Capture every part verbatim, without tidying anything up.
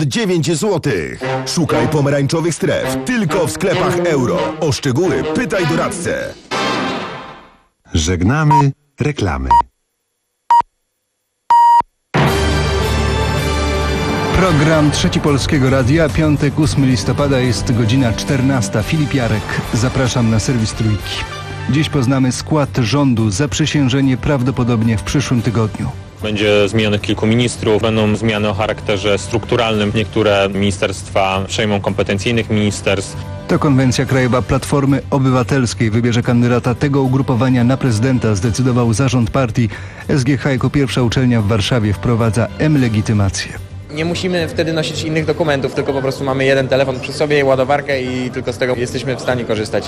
dziewięć złotych. Szukaj pomarańczowych stref tylko w sklepach Euro. O szczegóły pytaj doradcę. Żegnamy reklamy. Program Trzeci Polskiego Radia, piątek, ósmego listopada, jest godzina czternasta. Filip Jarek, zapraszam na serwis Trójki. Dziś poznamy skład rządu, zaprzysiężenie prawdopodobnie w przyszłym tygodniu. Będzie zmienionych kilku ministrów, będą zmiany o charakterze strukturalnym. Niektóre ministerstwa przejmą kompetencje innych ministerstw. To konwencja krajowa Platformy Obywatelskiej wybierze kandydata tego ugrupowania na prezydenta, zdecydował zarząd partii. S G H jako pierwsza uczelnia w Warszawie wprowadza M-legitymację. Nie musimy wtedy nosić innych dokumentów, tylko po prostu mamy jeden telefon przy sobie, ładowarkę i tylko z tego jesteśmy w stanie korzystać.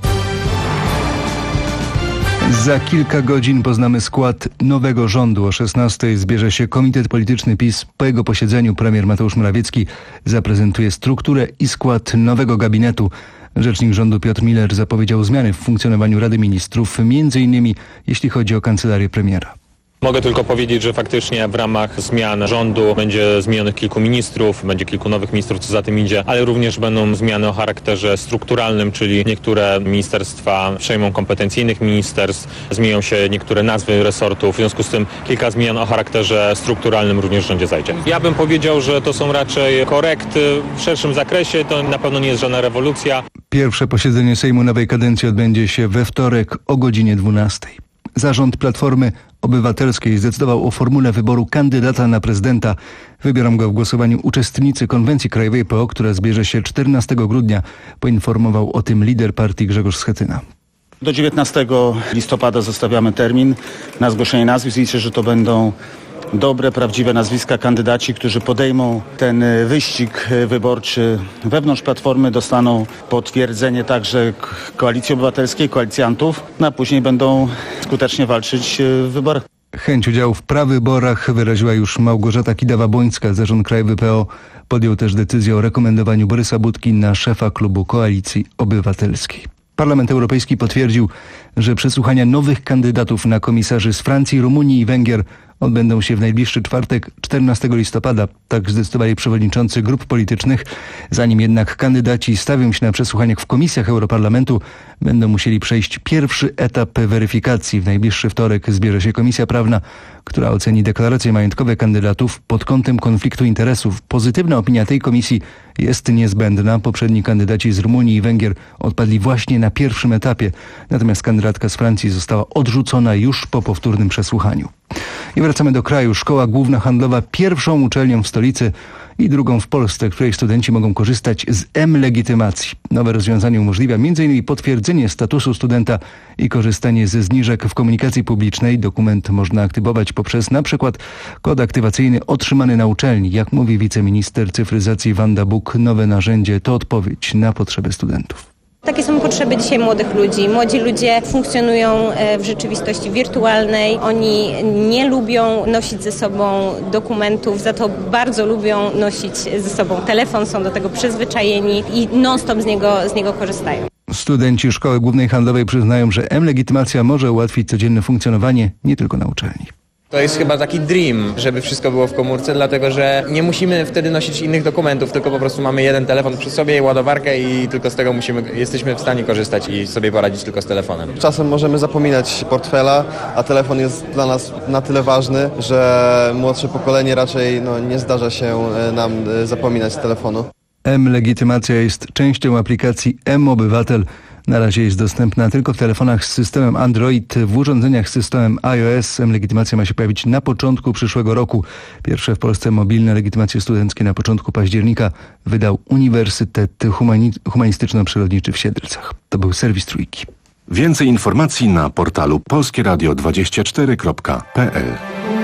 Za kilka godzin poznamy skład nowego rządu. O szesnastej zbierze się Komitet Polityczny PiS. Po jego posiedzeniu premier Mateusz Morawiecki zaprezentuje strukturę i skład nowego gabinetu. Rzecznik rządu Piotr Miller zapowiedział zmiany w funkcjonowaniu Rady Ministrów, między innymi jeśli chodzi o kancelarię premiera. Mogę tylko powiedzieć, że faktycznie w ramach zmian rządu będzie zmienionych kilku ministrów, będzie kilku nowych ministrów, co za tym idzie, ale również będą zmiany o charakterze strukturalnym, czyli niektóre ministerstwa przejmą kompetencje innych ministerstw, zmienią się niektóre nazwy resortów, w związku z tym kilka zmian o charakterze strukturalnym również w rządzie zajdzie. Ja bym powiedział, że to są raczej korekty w szerszym zakresie, to na pewno nie jest żadna rewolucja. Pierwsze posiedzenie Sejmu nowej kadencji odbędzie się we wtorek o godzinie dwunastej. Zarząd Platformy Obywatelskiej zdecydował o formule wyboru kandydata na prezydenta. Wybiorą go w głosowaniu uczestnicy konwencji krajowej P O, która zbierze się czternastego grudnia. Poinformował o tym lider partii Grzegorz Schetyna. Do dziewiętnastego listopada zostawiamy termin na zgłoszenie nazwisk. Liczę, że to będą dobre, prawdziwe nazwiska kandydaci, którzy podejmą ten wyścig wyborczy wewnątrz Platformy, dostaną potwierdzenie także Koalicji Obywatelskiej, koalicjantów, no a później będą skutecznie walczyć w wyborach. Chęć udziału w prawyborach wyraziła już Małgorzata Kidawa-Błońska. Zarząd Krajowy P O podjął też decyzję o rekomendowaniu Borysa Budki na szefa klubu Koalicji Obywatelskiej. Parlament Europejski potwierdził, że przesłuchania nowych kandydatów na komisarzy z Francji, Rumunii i Węgier odbędą się w najbliższy czwartek, czternastego listopada. Tak zdecydowali przewodniczący grup politycznych. Zanim jednak kandydaci stawią się na przesłuchaniach w komisjach Europarlamentu, będą musieli przejść pierwszy etap weryfikacji. W najbliższy wtorek zbierze się Komisja Prawna, która oceni deklaracje majątkowe kandydatów pod kątem konfliktu interesów. Pozytywna opinia tej komisji jest niezbędna. Poprzedni kandydaci z Rumunii i Węgier odpadli właśnie na pierwszym etapie. Natomiast kandydatka z Francji została odrzucona już po powtórnym przesłuchaniu. I wracamy do kraju. Szkoła Główna Handlowa, pierwszą uczelnią w stolicy i drugą w Polsce, w której studenci mogą korzystać z M-legitymacji. Nowe rozwiązanie umożliwia między innymi potwierdzenie statusu studenta i korzystanie ze zniżek w komunikacji publicznej. Dokument można aktywować poprzez na przykład kod aktywacyjny otrzymany na uczelni. Jak mówi wiceminister cyfryzacji Wanda Buk, nowe narzędzie to odpowiedź na potrzeby studentów. Takie są potrzeby dzisiaj młodych ludzi. Młodzi ludzie funkcjonują w rzeczywistości wirtualnej. Oni nie lubią nosić ze sobą dokumentów, za to bardzo lubią nosić ze sobą telefon, są do tego przyzwyczajeni i non-stop z niego, z niego korzystają. Studenci Szkoły Głównej Handlowej przyznają, że M-legitymacja może ułatwić codzienne funkcjonowanie nie tylko na uczelni. To jest chyba taki dream, żeby wszystko było w komórce, dlatego że nie musimy wtedy nosić innych dokumentów, tylko po prostu mamy jeden telefon przy sobie, ładowarkę i tylko z tego musimy, jesteśmy w stanie korzystać i sobie poradzić tylko z telefonem. Czasem możemy zapominać portfela, a telefon jest dla nas na tyle ważny, że młodsze pokolenie raczej no, nie zdarza się nam zapominać telefonu. M-legitymacja jest częścią aplikacji M-Obywatel. Na razie jest dostępna tylko w telefonach z systemem Android. W urządzeniach z systemem iOS M-legitymacja ma się pojawić na początku przyszłego roku. Pierwsze w Polsce mobilne legitymacje studenckie na początku października wydał Uniwersytet Humani- Humanistyczno-Przyrodniczy w Siedlcach. To był serwis Trójki. Więcej informacji na portalu polskie radio dwadzieścia cztery kropka p l.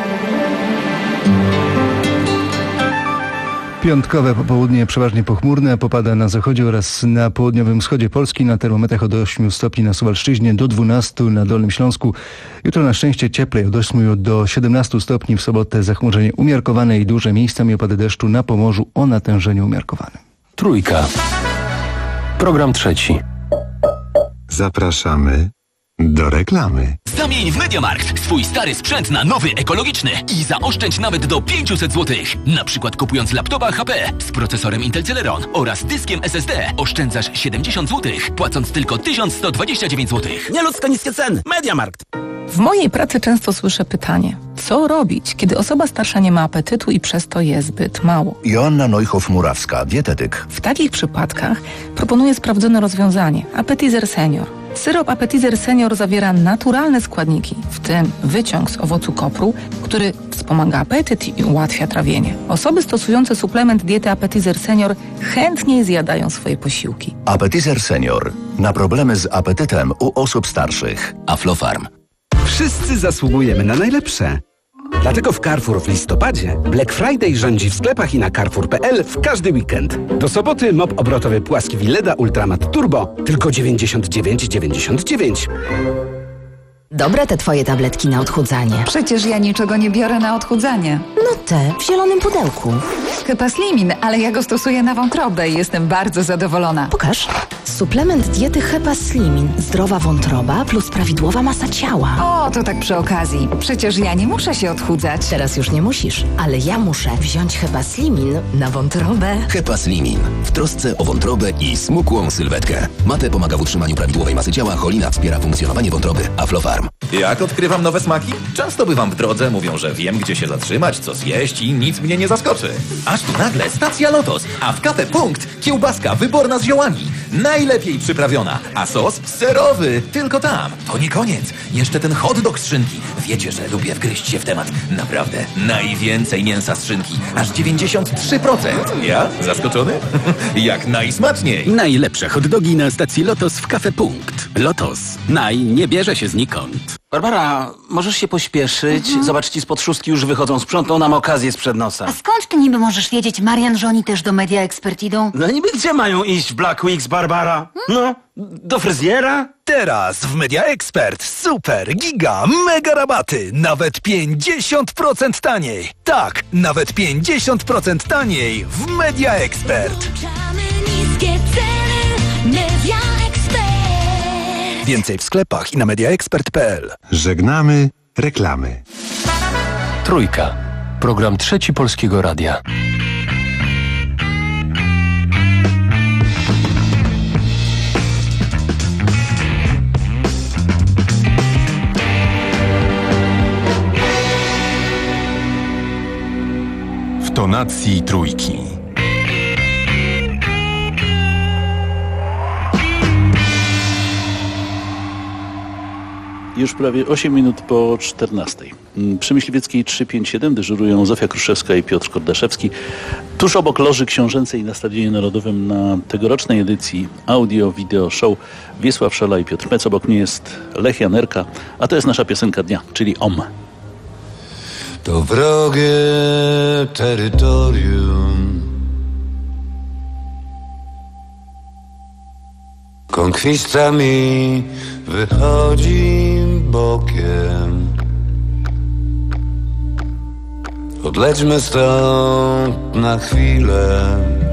Piątkowe popołudnie przeważnie pochmurne, popada na zachodzie oraz na południowym wschodzie Polski, na termometrach od ośmiu stopni na Suwalszczyźnie do dwunastu na Dolnym Śląsku. Jutro na szczęście cieplej, od ośmiu do siedemnastu stopni, w sobotę zachmurzenie umiarkowane i duże, miejscami opady deszczu na Pomorzu o natężeniu umiarkowanym. Trójka. Program trzeci. Zapraszamy do reklamy. Zamień w MediaMarkt swój stary sprzęt na nowy, ekologiczny i zaoszczędź nawet do pięćset złotych. Na przykład kupując laptopa H P z procesorem Intel Celeron oraz dyskiem S S D oszczędzasz siedemdziesiąt złotych, płacąc tylko tysiąc sto dwadzieścia dziewięć złotych. Nieludzko niskie ceny. MediaMarkt. W mojej pracy często słyszę pytanie, co robić, kiedy osoba starsza nie ma apetytu i przez to je zbyt mało? Joanna Neuchow-Murawska, dietetyk. W takich przypadkach proponuję sprawdzone rozwiązanie – Appetizer Senior. Syrop Appetizer Senior zawiera naturalne składniki, w tym wyciąg z owocu kopru, który wspomaga apetyt i ułatwia trawienie. Osoby stosujące suplement diety Appetizer Senior chętniej zjadają swoje posiłki. Appetizer Senior. Na problemy z apetytem u osób starszych. Aflofarm. Wszyscy zasługujemy na najlepsze. Dlatego w Carrefour w listopadzie Black Friday rządzi w sklepach i na carrefour kropka p l w każdy weekend. Do soboty mop obrotowy płaski Willeda Ultramat Turbo tylko dziewięćdziesiąt dziewięć dziewięćdziesiąt dziewięć. Dobre te twoje tabletki na odchudzanie. Przecież ja niczego nie biorę na odchudzanie. No te w zielonym pudełku. Hepaslimin, ale ja go stosuję na wątrobę i jestem bardzo zadowolona. Pokaż. Suplement diety Hepaslimin. Zdrowa wątroba plus prawidłowa masa ciała. O, to tak przy okazji. Przecież ja nie muszę się odchudzać. Teraz już nie musisz, ale ja muszę wziąć Hepaslimin na wątrobę. Hepaslimin. W trosce o wątrobę i smukłą sylwetkę. Mate pomaga w utrzymaniu prawidłowej masy ciała, cholina wspiera funkcjonowanie wątroby. Aflofarm. Jak odkrywam nowe smaki? Często bywam w drodze, mówią, że wiem, gdzie się zatrzymać, co zjeść i nic mnie nie zaskoczy. Aż tu nagle stacja Lotos, a w Cafe Punkt kiełbaska wyborna z ziołami. Najlepiej przyprawiona, a sos serowy, tylko tam. To nie koniec, jeszcze ten hot dog z szynki. Wiecie, że lubię wgryźć się w temat. Naprawdę, najwięcej mięsa z szynki, aż dziewięćdziesiąt trzy procent. Ja? Zaskoczony? Jak najsmaczniej. Najlepsze hot dogi na stacji Lotos w Cafe Punkt. Lotos. Naj nie bierze się znikąd. Barbara, możesz się pośpieszyć? Mhm. Zobacz, ci spod szóstki już wychodzą. Sprzątną nam okazję sprzed nosa. A skąd ty niby możesz wiedzieć, Marian, że oni też do Media Expert idą? No niby gdzie mają iść w Black Weeks, Barbara? Hmm? No, do fryzjera? Teraz w Media Expert super, giga, mega rabaty. Nawet pięćdziesiąt procent taniej. Tak, nawet pięćdziesiąt procent taniej w Media Expert. Niskie ceny, Media Expert. Więcej w sklepach i na mediaexpert kropka p l. Żegnamy reklamy. Trójka. Program Trzeci Polskiego Radia. W tonacji trójki. Już prawie osiem minut po czternastej. Przy Myśliwieckiej trzysta pięćdziesiąt siedem dyżurują Zofia Kruszewska i Piotr Kordaszewski. Tuż obok Loży Książęcej na Stadionie Narodowym na tegorocznej edycji Audio Video Show Wiesław Szola i Piotr Mec. Obok mnie jest Lech Janerka, a to jest nasza piosenka dnia, czyli Om. To wrogie terytorium, konkwista mi wychodzi bokiem. Odlećmy stąd na chwilę.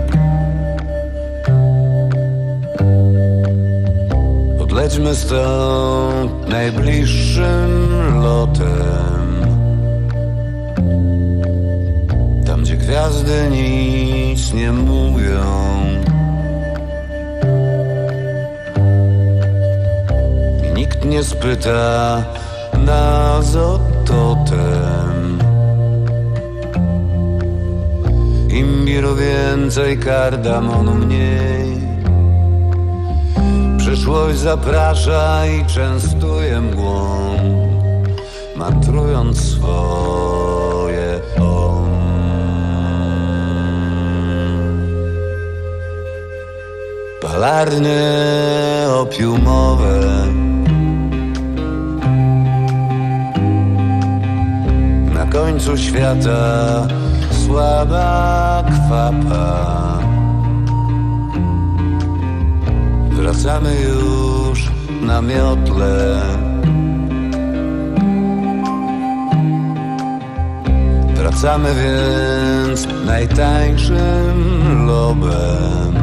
Odlećmy stąd najbliższym lotem. Tam, gdzie gwiazdy nic nie mówią. Nikt nie spyta nas o totem. Imbiru więcej, kardamonu mniej. Przyszłość zaprasza i częstuje mgłą, mantrując swoje om. Palarnie opiumowe na końcu świata, słaba kwapa. Wracamy już na miotle. Wracamy więc najtańszym lobem.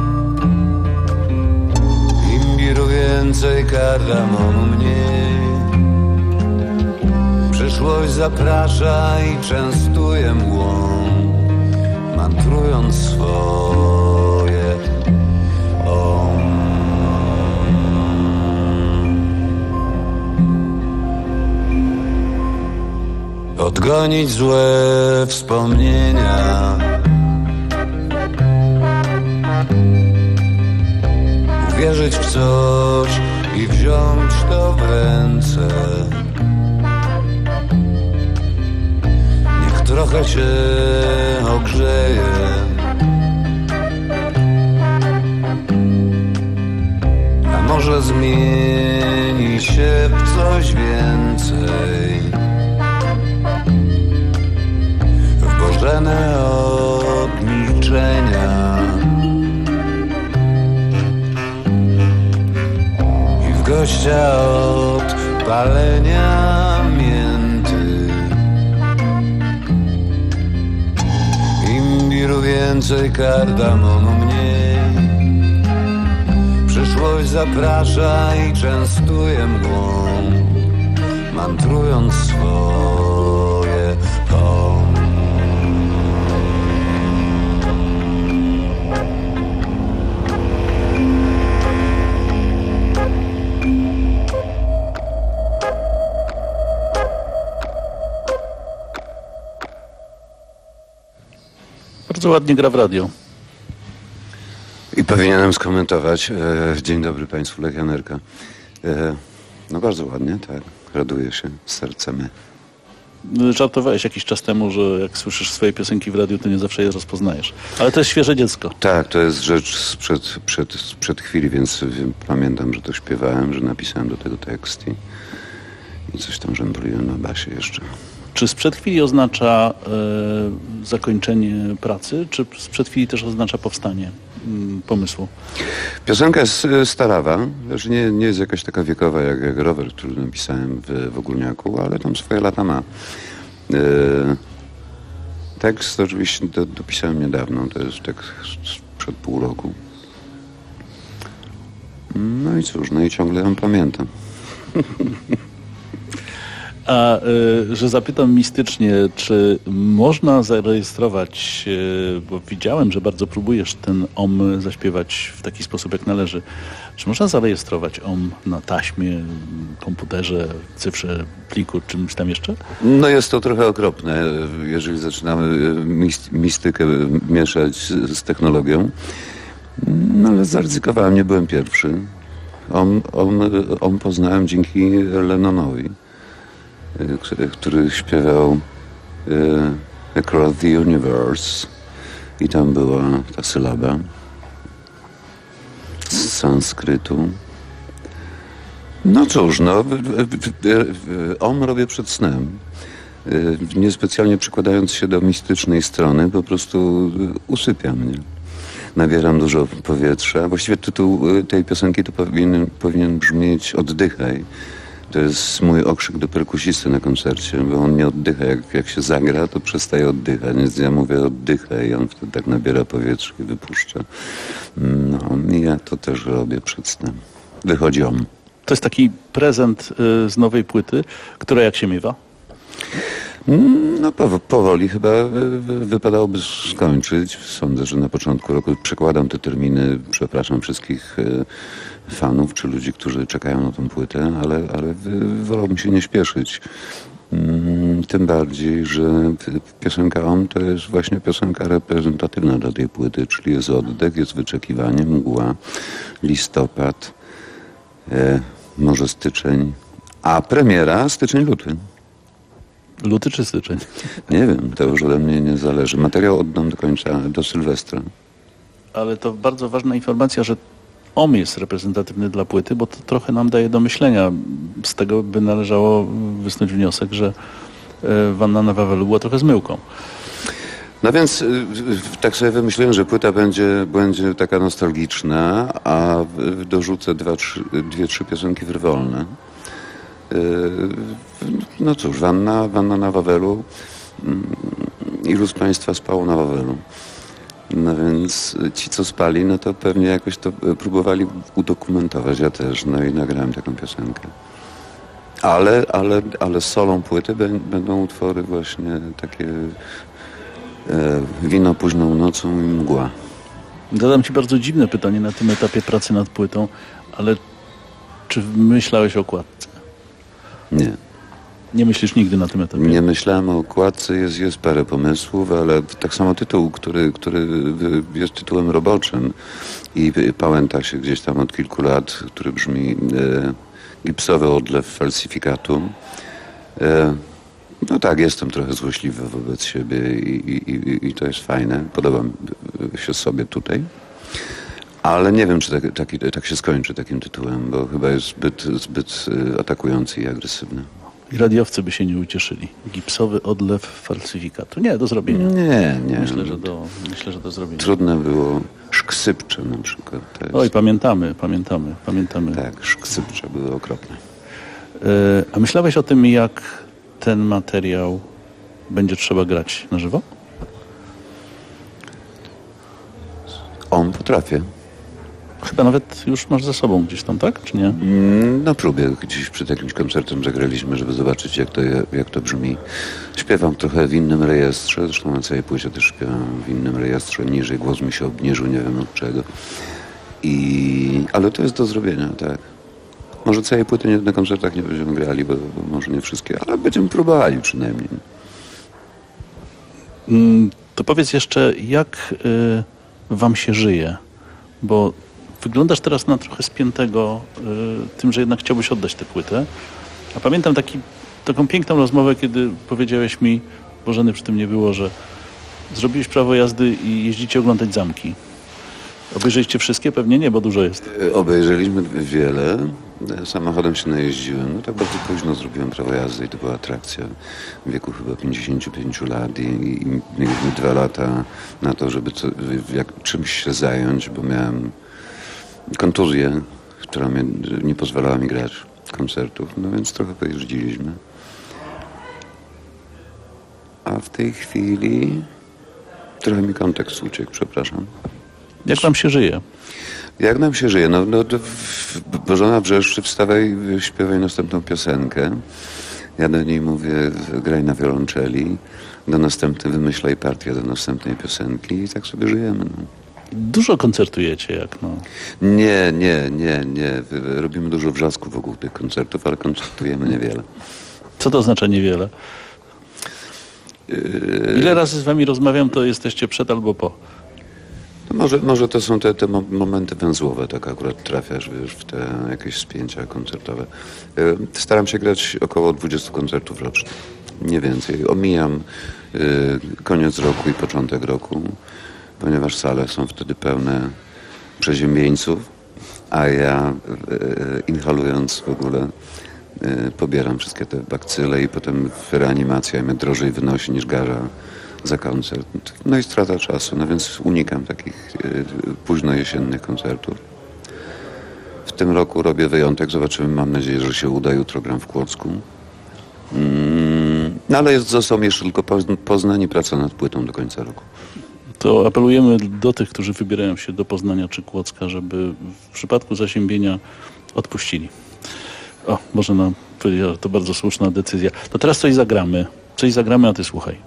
Imbiru więcej, kardamonu mniej. Przyszłość zaprasza i częstuje mgłą, mantrując swoje om. Odgonić złe wspomnienia, uwierzyć w coś i wziąć to w ręce. Niech trochę cię ogrzeje, a może zmieni się w coś więcej. W bożene od milczenia i w gościa od palenia mięty. Imbiru więcej, kardamonu mniej. Przyszłość zaprasza i częstuje mgłą, mantrując swoje om. Bardzo ładnie gra w radio. I powinienem skomentować. E, dzień dobry Państwu, Lech Janerka. E, no bardzo ładnie, tak. Raduję się, serce my. Żartowałeś jakiś czas temu, że jak słyszysz swoje piosenki w radiu, to nie zawsze je rozpoznajesz. Ale to jest świeże dziecko. Tak, to jest rzecz sprzed, przed, sprzed chwili, więc pamiętam, że to śpiewałem, że napisałem do tego tekst i, i coś tam żembruję na basie jeszcze. Czy sprzed chwili oznacza e, zakończenie pracy, czy sprzed chwili też oznacza powstanie m, pomysłu? Piosenka jest starawa, że nie, nie jest jakaś taka wiekowa jak, jak rower, który napisałem w, w Ogólniaku, ale tam swoje lata ma. E, tekst oczywiście do, dopisałem niedawno, to jest tekst sprzed pół roku. No i cóż, no i ciągle ją pamiętam. A y, że zapytam mistycznie, czy można zarejestrować, y, bo widziałem, że bardzo próbujesz ten om zaśpiewać w taki sposób, jak należy. Czy można zarejestrować om na taśmie, komputerze, cyfrze, pliku, czymś tam jeszcze? No jest to trochę okropne, jeżeli zaczynamy mistykę mieszać z technologią. No ale zaryzykowałem, nie byłem pierwszy. Om, om, om poznałem dzięki Lennonowi, który śpiewał e, Across the Universe i tam była ta sylaba z sanskrytu. No cóż, no om robię przed snem, e, niespecjalnie przykładając się do mistycznej strony, po prostu usypia mnie. Nabieram dużo powietrza. Właściwie tytuł tej piosenki to powinien, powinien brzmieć Oddychaj. To jest mój okrzyk do perkusisty na koncercie, bo on nie oddycha. Jak, jak się zagra, to przestaje oddychać. Więc ja mówię oddychaj i on wtedy tak nabiera powietrza i wypuszcza. No i ja to też robię przed snem. Wychodzi on. To jest taki prezent y, z nowej płyty, która jak się miewa? No powoli chyba wypadałoby skończyć. Sądzę, że na początku roku przekładam te terminy. Przepraszam wszystkich fanów czy ludzi, którzy czekają na tą płytę, ale, ale wolałbym się nie śpieszyć. Tym bardziej, że piosenka Om to jest właśnie piosenka reprezentatywna dla tej płyty, czyli jest oddech, jest wyczekiwanie, mgła, listopad, e, może styczeń, a premiera styczeń-luty. Luty czy styczeń? Nie wiem, to już ode mnie nie zależy. Materiał oddam do końca, do Sylwestra. Ale to bardzo ważna informacja, że Om jest reprezentatywny dla płyty, bo to trochę nam daje do myślenia. Z tego by należało wysnuć wniosek, że Wanna na Wawelu była trochę zmyłką. No więc tak sobie wymyśliłem, że płyta będzie, będzie taka nostalgiczna, a dorzucę dwa, trzy, dwie, trzy piosenki frywolne. No cóż, Wanna, Wanna na Wawelu. Ilu z Państwa spało na Wawelu? No więc ci, co spali, no to pewnie jakoś to próbowali udokumentować. Ja też, no i nagrałem taką piosenkę. Ale, ale, ale solą płyty bę- będą utwory właśnie takie e, Wino późną nocą i Mgła. Zadam ci bardzo dziwne pytanie na tym etapie pracy nad płytą, ale czy myślałeś o okładce? Nie. Nie myślisz nigdy na tym etapie? Nie myślałem o okładce, jest, jest parę pomysłów, ale tak samo tytuł, który, który jest tytułem roboczym i pałęta się gdzieś tam od kilku lat, który brzmi e, Gipsowy odlew falsyfikatu. E, no tak, jestem trochę złośliwy wobec siebie i, i, i, i to jest fajne. Podoba mi się sobie tutaj. Ale nie wiem, czy tak, taki, tak się skończy takim tytułem, bo chyba jest zbyt, zbyt atakujący i agresywny. I radiowcy by się nie ucieszyli. Gipsowy odlew falsyfikatu. Nie, do zrobienia. Nie, nie. Myślę, że do, myślę, że do zrobienia. Trudne było szksypcze na przykład. To jest... Oj, pamiętamy, pamiętamy, pamiętamy. Tak, szksypcze były okropne. Yy, a myślałeś o tym, jak ten materiał będzie trzeba grać na żywo? On potrafię. Chyba nawet już masz ze sobą gdzieś tam, tak? Czy nie? Na próbie gdzieś przed jakimś koncertem zagraliśmy, żeby zobaczyć, jak to, jak to brzmi. Śpiewam trochę w innym rejestrze, zresztą na całej płycie też śpiewam w innym rejestrze, niżej, głos mi się obniżył, nie wiem od czego. I... Ale to jest do zrobienia, tak. Może całej płyty nie, na koncertach nie będziemy grali, bo, bo może nie wszystkie, ale będziemy próbowali przynajmniej. Mm, to powiedz jeszcze, jak y, wam się żyje? Bo wyglądasz teraz na trochę spiętego y, tym, że jednak chciałbyś oddać tę płytę. A pamiętam taki, taką piękną rozmowę, kiedy powiedziałeś mi, bo żony przy tym nie było, że zrobiłeś prawo jazdy i jeździcie oglądać zamki. Obejrzeliście wszystkie? Pewnie nie, bo dużo jest. Obejrzeliśmy wiele. Samochodem się najeździłem. No tak bardzo późno zrobiłem prawo jazdy i to była atrakcja w wieku chyba pięćdziesięciu pięciu lat i, i mieliśmy dwa lata na to, żeby co, jak, czymś się zająć, bo miałem kontuzję, która mnie, nie pozwalała mi grać koncertów. No więc trochę pojeździliśmy. A w tej chwili trochę mi kontekst uciekł, przepraszam. Jak wam się żyje? Jak nam się żyje? No, no to Bożona wrzeszczy, wstawaj, śpiewaj następną piosenkę. Ja do niej mówię, graj na wiolonczeli. Do następnej, wymyślaj partię do następnej piosenki i tak sobie żyjemy. No. Dużo koncertujecie, jak no? Nie, nie, nie, nie. Robimy dużo wrzasku wokół tych koncertów, ale koncertujemy niewiele. Co to oznacza niewiele? Ile razy z wami rozmawiam, to jesteście przed albo po? No może, może to są te, te momenty węzłowe, tak akurat trafiasz, wiesz, w te jakieś spięcia koncertowe. Staram się grać około dwudziestu koncertów rocznie, nie więcej. Omijam y, koniec roku i początek roku, ponieważ sale są wtedy pełne przeziębieńców, a ja y, inhalując w ogóle y, pobieram wszystkie te bakcyle i potem reanimacja mnie drożej wynosi niż garza za koncert. No i strata czasu, no więc unikam takich y, późno jesiennych koncertów. W tym roku robię wyjątek, zobaczymy, mam nadzieję, że się uda. Jutro gram w Kłodzku. Mm, no ale jest, został mi jeszcze tylko Poznań i praca nad płytą do końca roku. To apelujemy do tych, którzy wybierają się do Poznania czy Kłodzka, żeby w przypadku zaziębienia odpuścili. O, Bożena powiedziała, że to bardzo słuszna decyzja. To teraz coś zagramy. Coś zagramy, a ty słuchaj.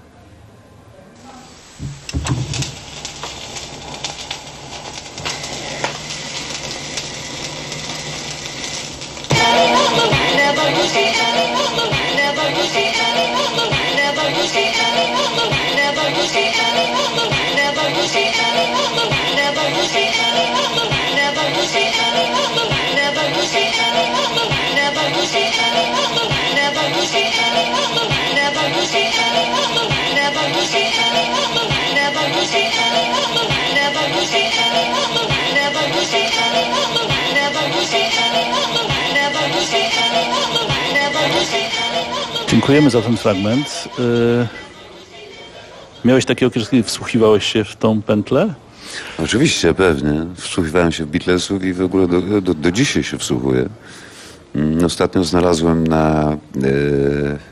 Dziękujemy za ten fragment. Yy... Miałeś taki okres, kiedy wsłuchiwałeś się w tą pętlę? Oczywiście, pewnie. Wsłuchiwałem się w Beatlesów i w ogóle do, do, do dzisiaj się wsłuchuję. Ostatnio znalazłem na y,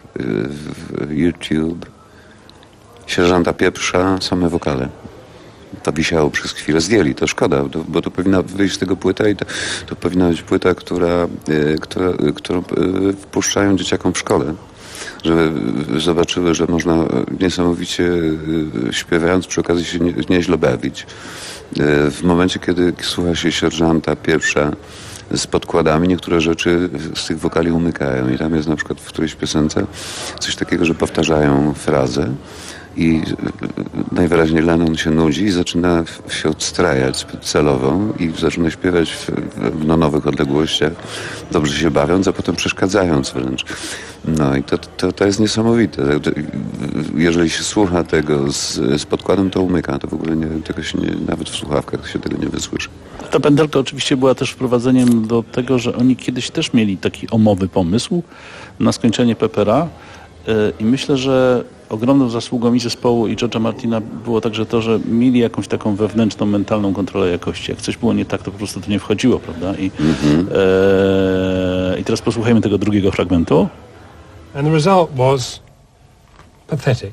y, YouTube Sierżanta Pieprza same wokale. to wisiało przez chwilę, zdjęli. To szkoda, to, bo to powinna wyjść z tego płyta i to, to powinna być płyta, która, y, która, y, którą y, wpuszczają dzieciakom w szkole. Żeby zobaczyły, że można niesamowicie y, śpiewając przy okazji się nie, nieźle bawić. Y, w momencie, kiedy słucha się sierżanta pierwsza z podkładami, niektóre rzeczy z tych wokali umykają i tam jest na przykład w którejś piosence coś takiego, że powtarzają frazę i najwyraźniej Lennon się nudzi i zaczyna się odstrajać celowo i zaczyna śpiewać w, w no, nowych odległościach, dobrze się bawiąc, a potem przeszkadzając wręcz. No i to, to, to jest niesamowite. Jeżeli się słucha tego z, z podkładem, to umyka. To w ogóle nie, tego się nie, nawet w słuchawkach się tego nie wysłyszy. Ta pętelka oczywiście była też wprowadzeniem do tego, że oni kiedyś też mieli taki omowy pomysł na skończenie Peppera i myślę, że ogromną zasługą i zespołu i George'a Martina było także to, że mieli jakąś taką wewnętrzną, mentalną kontrolę jakości. Jak coś było nie tak, to po prostu to nie wchodziło, prawda? I, mm-hmm. e, i teraz posłuchajmy tego drugiego fragmentu. And the result was pathetic.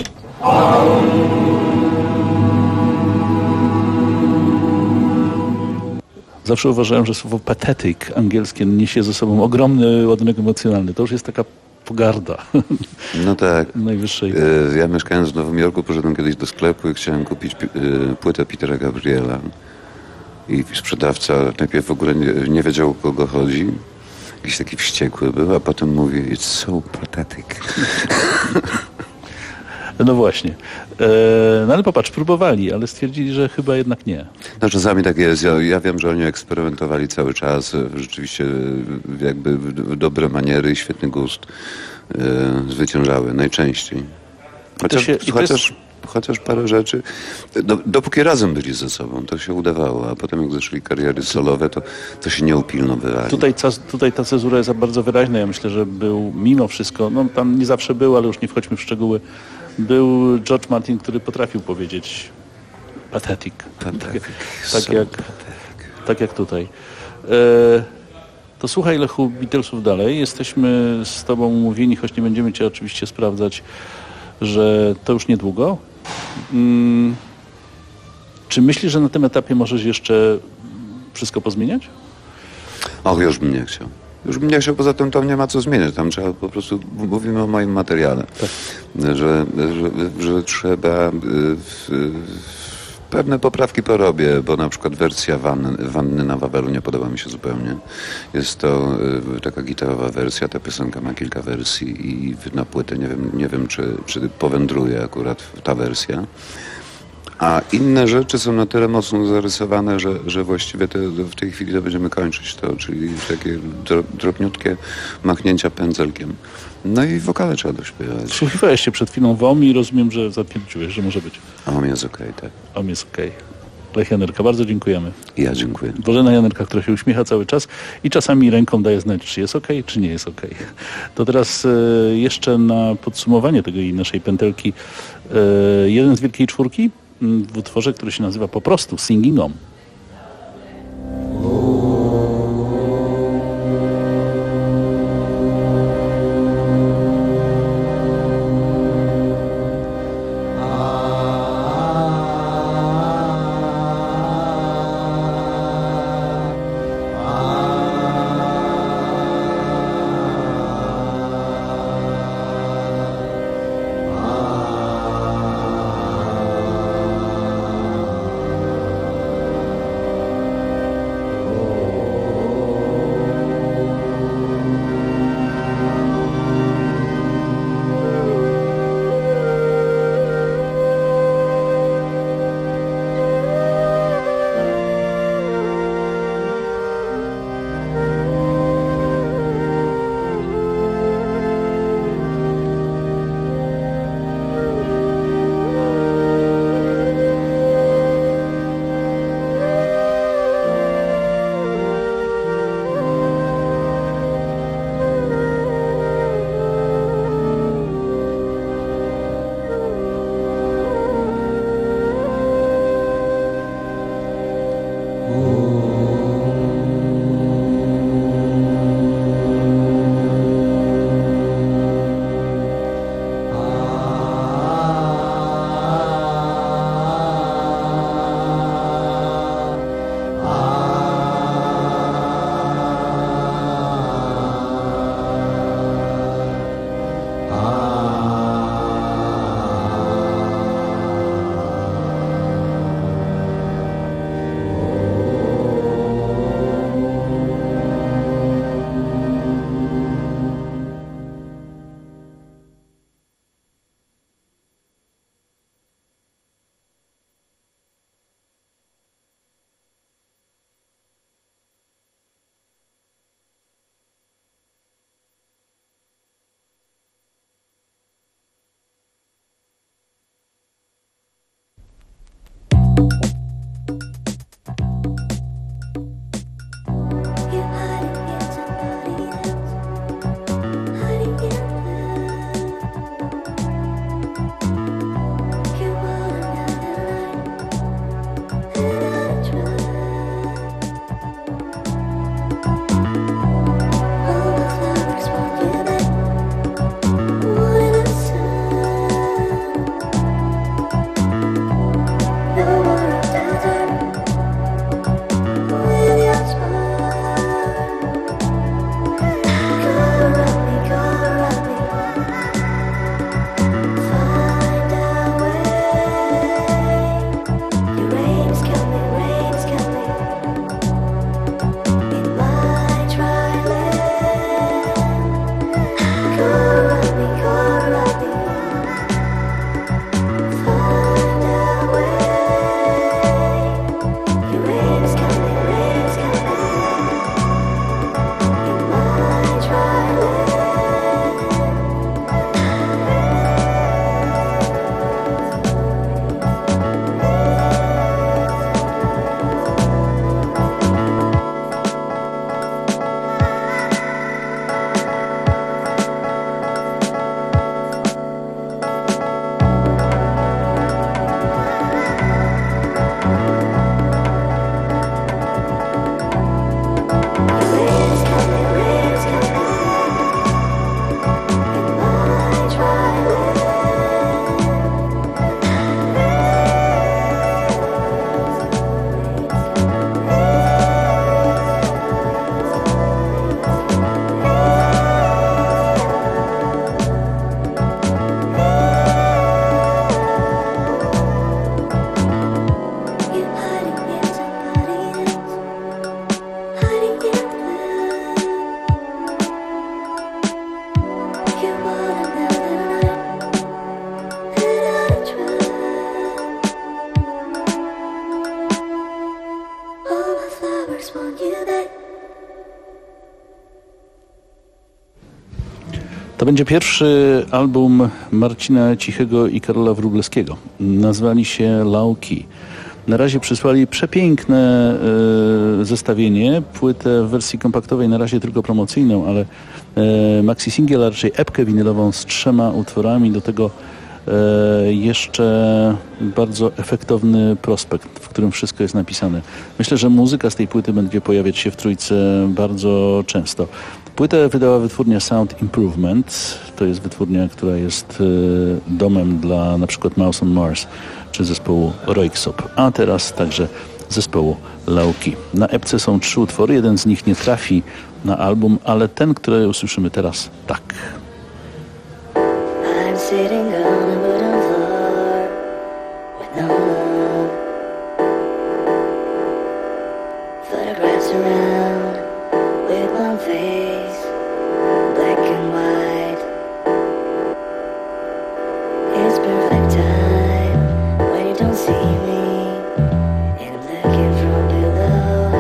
Zawsze uważałem, że słowo pathetic angielskie niesie ze sobą ogromny ładunek emocjonalny. To już jest taka pogarda. No tak. Najwyższej. Ja mieszkając w Nowym Jorku poszedłem kiedyś do sklepu i chciałem kupić płytę Petera Gabriela. I sprzedawca najpierw w ogóle nie, nie wiedział, o kogo chodzi. Jakiś taki wściekły był, a potem mówi it's so pathetic. No właśnie. E, no ale popatrz, próbowali, ale stwierdzili, że chyba jednak nie. No czasami tak jest. Ja, ja wiem, że oni eksperymentowali cały czas. Rzeczywiście jakby w, w dobre maniery i świetny gust e, zwyciężały najczęściej. Chociaż, się, chociaż, chociaż parę rzeczy, do, dopóki razem byli ze sobą, to się udawało, a potem jak zaczęli kariery solowe, to, to się nie upilnowywali. Tutaj, tutaj ta cezura jest bardzo wyraźna. Ja myślę, że był mimo wszystko, no tam nie zawsze był, ale już nie wchodźmy w szczegóły, był George Martin, który potrafił powiedzieć pathetic. Pathetic. Tak, tak, jak, tak jak tutaj. E, to słuchaj, Lechu, Beatlesów dalej. Jesteśmy z tobą umówieni, choć nie będziemy cię oczywiście sprawdzać, że to już niedługo. Hmm. Czy myślisz, że na tym etapie możesz jeszcze wszystko pozmieniać? Och, już bym nie chciał. Już bym nie chciał, poza tym tam nie ma co zmieniać. Tam trzeba po prostu, mówimy o moim materiale, tak. że, że, że trzeba w, w pewne poprawki porobię, bo na przykład wersja Wanny, Wanny na Wawelu nie podoba mi się zupełnie. Jest to y, taka gitarowa wersja, ta piosenka ma kilka wersji i na płytę nie wiem, nie wiem czy, czy powędruje akurat ta wersja. A inne rzeczy są na tyle mocno zarysowane, że, że właściwie te, w tej chwili to będziemy kończyć to, czyli takie dro, drobniutkie machnięcia pędzelkiem. No i wokale trzeba dośpiewać. Słuchiwałeś się przed chwilą w O M i rozumiem, że zatwierdziłeś, że może być. O M jest okej, okay, tak. O M jest okej. Okay. Lech Janerka, bardzo dziękujemy. Ja dziękuję. Bożena Janerka, która się uśmiecha cały czas i czasami ręką daje znać, czy jest okej, okay, czy nie jest okej. Okay. To teraz e, jeszcze na podsumowanie tego i naszej pętelki e, jeden z Wielkiej Czwórki w utworze, który się nazywa po prostu Singing On. just want you back. To będzie pierwszy album Marcina Cichego i Karola Wróblewskiego. Nazwali się Lauki. Na razie przysłali przepiękne e, zestawienie, płytę w wersji kompaktowej, na razie tylko promocyjną, ale e, maxi singiel, a raczej epkę winylową z trzema utworami, do tego e, jeszcze bardzo efektowny prospekt, w którym wszystko jest napisane. Myślę, że muzyka z tej płyty będzie pojawiać się w Trójce bardzo często. Płytę wydała wytwórnia Sound Improvement. To jest wytwórnia, która jest e, domem dla na przykład Mouse on Mars czy zespołu Röyksopp, a teraz także zespołu Lauki. Na epce są trzy utwory, jeden z nich nie trafi na album, ale ten, który usłyszymy teraz, tak. I'm sitting on a wooden floor with no moon. Photographs around with one face, black and white. It's perfect time when you don't see me and I'm looking from below.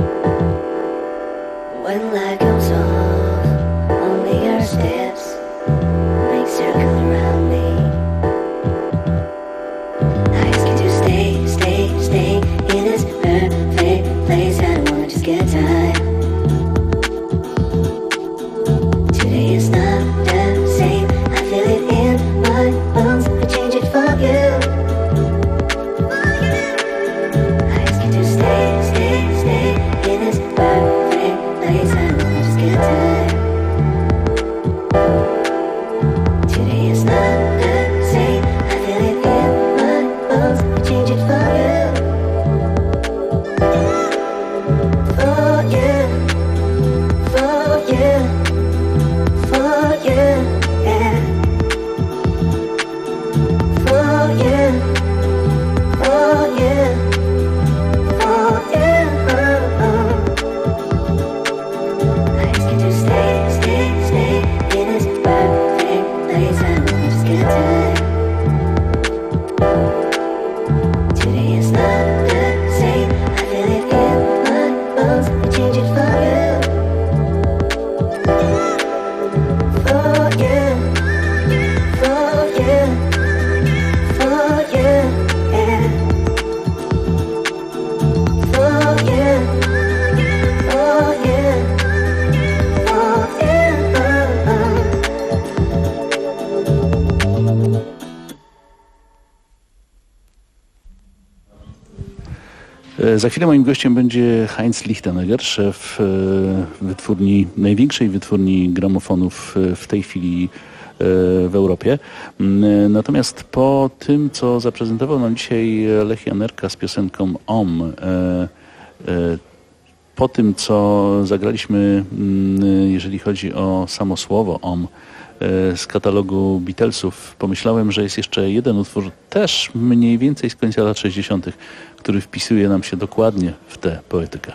When light goes off, only our steps make circle around me. I ask you to stay, stay, stay in this perfect place. I don't wanna just get tired. Today is not the same. I feel it in my bones. I change it for you. I ask you to stay, stay, stay in this perfect place. I don't wanna just get tired. Today is not the same. I feel it in my bones. I change it for you. For you. For you. For you. Yeah. For you. For you. For you. I ask you to stay, stay, stay in this perfect place. I know I just get tired. Today is not the same. I feel it in my bones. I change it for you. For you. For you. For you. Yeah. For you. For you. For you. E, Za chwilę moim gościem będzie Heinz Lichtenegger, szef e, wytwórni, największej wytwórni gramofonów e, w tej chwili e, w Europie. M, e, Natomiast po tym, co zaprezentował nam dzisiaj Lech Janerka z piosenką Om, e, e, po tym, co zagraliśmy, m, jeżeli chodzi o samo słowo Om, e, z katalogu Beatlesów, pomyślałem, że jest jeszcze jeden utwór, też mniej więcej z końca lat sześćdziesiątych, który wpisuje nam się dokładnie w tę poetykę.